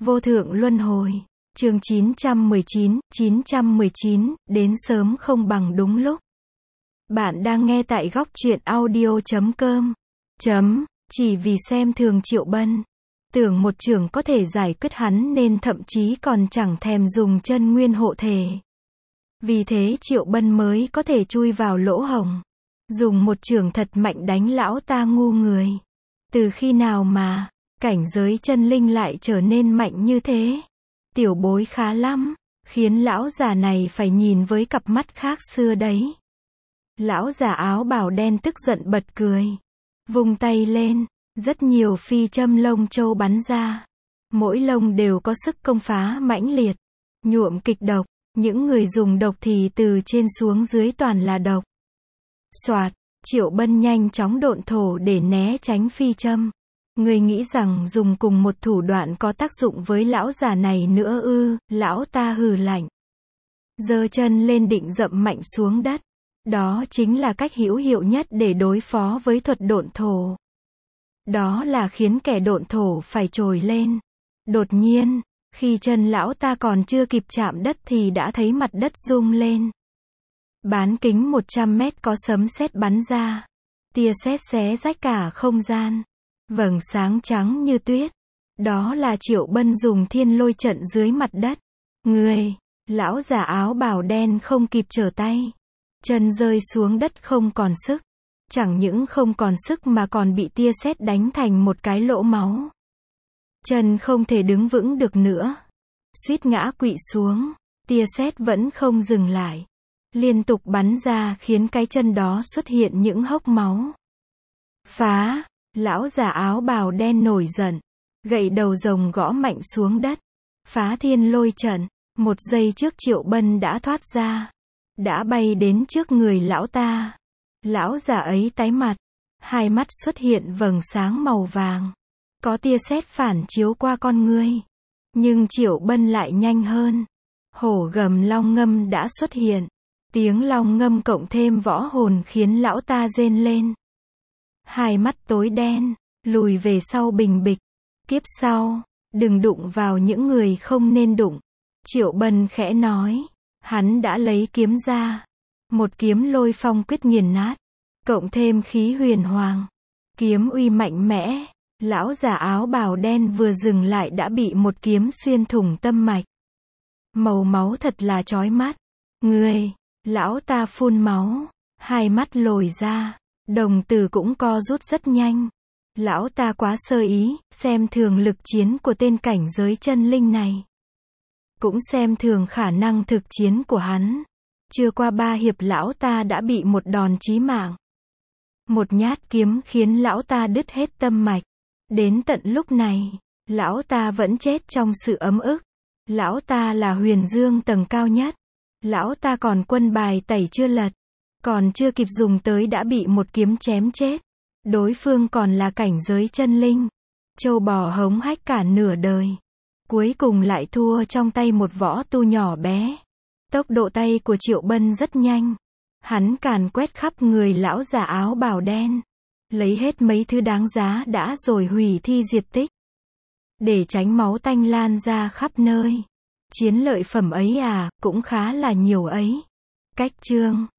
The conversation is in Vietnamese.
Vô thượng luân hồi. Chương 919, đến sớm không bằng đúng lúc. Bạn đang nghe tại góc truyện audio.com. Chỉ vì xem thường Triệu Bân. Tưởng một chưởng có thể giải quyết hắn nên thậm chí còn chẳng thèm dùng chân nguyên hộ thể. Vì thế Triệu Bân mới có thể chui vào lỗ hổng. Dùng một chưởng thật mạnh đánh lão ta ngu người. Từ khi nào mà cảnh giới chân linh lại trở nên mạnh như thế? Tiểu bối khá lắm, khiến lão già này phải nhìn với cặp mắt khác xưa đấy. Lão già áo bào đen tức giận bật cười. Vung tay lên, rất nhiều phi châm lông châu bắn ra. Mỗi lông đều có sức công phá mãnh liệt, nhuộm kịch độc. Những người dùng độc thì từ trên xuống dưới toàn là độc. Soạt, Triệu Bân nhanh chóng độn thổ để né tránh phi châm. Người nghĩ rằng dùng cùng một thủ đoạn có tác dụng với lão già này nữa ư? Lão ta hừ lạnh. Giơ chân lên định dậm mạnh xuống đất. Đó chính là cách hữu hiệu nhất để đối phó với thuật độn thổ. Đó là khiến kẻ độn thổ phải trồi lên. Đột nhiên, khi chân lão ta còn chưa kịp chạm đất thì đã thấy mặt đất rung lên. Bán kính 100 mét có sấm sét bắn ra. Tia sét xé rách cả không gian. Vầng sáng trắng như tuyết. Đó là Triệu Bân dùng thiên lôi trận dưới mặt đất. Lão già áo bào đen không kịp trở tay. Chân rơi xuống đất không còn sức. Chẳng những không còn sức mà còn bị tia sét đánh thành một cái lỗ máu. Chân không thể đứng vững được nữa. Suýt ngã quỵ xuống. Tia sét vẫn không dừng lại. Liên tục bắn ra khiến cái chân đó xuất hiện những hốc máu. Phá! Lão già áo bào đen nổi giận. Gậy đầu rồng gõ mạnh xuống đất. Phá thiên lôi trận. Một giây trước Triệu Bân đã thoát ra. Đã bay đến trước người lão ta. Lão già ấy tái mặt. Hai mắt xuất hiện vầng sáng màu vàng. Có tia sét phản chiếu qua con ngươi. Nhưng Triệu Bân lại nhanh hơn. Hổ gầm long ngâm đã xuất hiện. Tiếng long ngâm cộng thêm võ hồn khiến lão ta rên lên. Hai mắt tối đen, lùi về sau bình bịch. Kiếp sau, đừng đụng vào những người không nên đụng. Triệu Bân khẽ nói. Hắn đã lấy kiếm ra. Một kiếm lôi phong quyết nghiền nát. Cộng thêm khí huyền hoàng. Kiếm uy mạnh mẽ. Lão già áo bào đen vừa dừng lại đã bị một kiếm xuyên thủng tâm mạch. Màu máu thật là chói mắt. Lão ta phun máu. Hai mắt lồi ra. Đồng tử cũng co rút rất nhanh. Lão ta quá sơ ý, xem thường lực chiến của tên cảnh giới chân linh này. Cũng xem thường khả năng thực chiến của hắn. Chưa qua 3 hiệp lão ta đã bị một đòn chí mạng. Một nhát kiếm khiến lão ta đứt hết tâm mạch. Đến tận lúc này, lão ta vẫn chết trong sự ấm ức. Lão ta là huyền dương tầng cao nhất. Lão ta còn quân bài tẩy chưa lật. Còn chưa kịp dùng tới đã bị một kiếm chém chết. Đối phương còn là cảnh giới chân linh. Trâu bò hống hách cả nửa đời. Cuối cùng lại thua trong tay một võ tu nhỏ bé. Tốc độ tay của Triệu Bân rất nhanh. Hắn càn quét khắp người lão già áo bào đen. Lấy hết mấy thứ đáng giá đã rồi hủy thi diệt tích. Để tránh máu tanh lan ra khắp nơi. Chiến lợi phẩm ấy cũng khá là nhiều ấy. Cách chương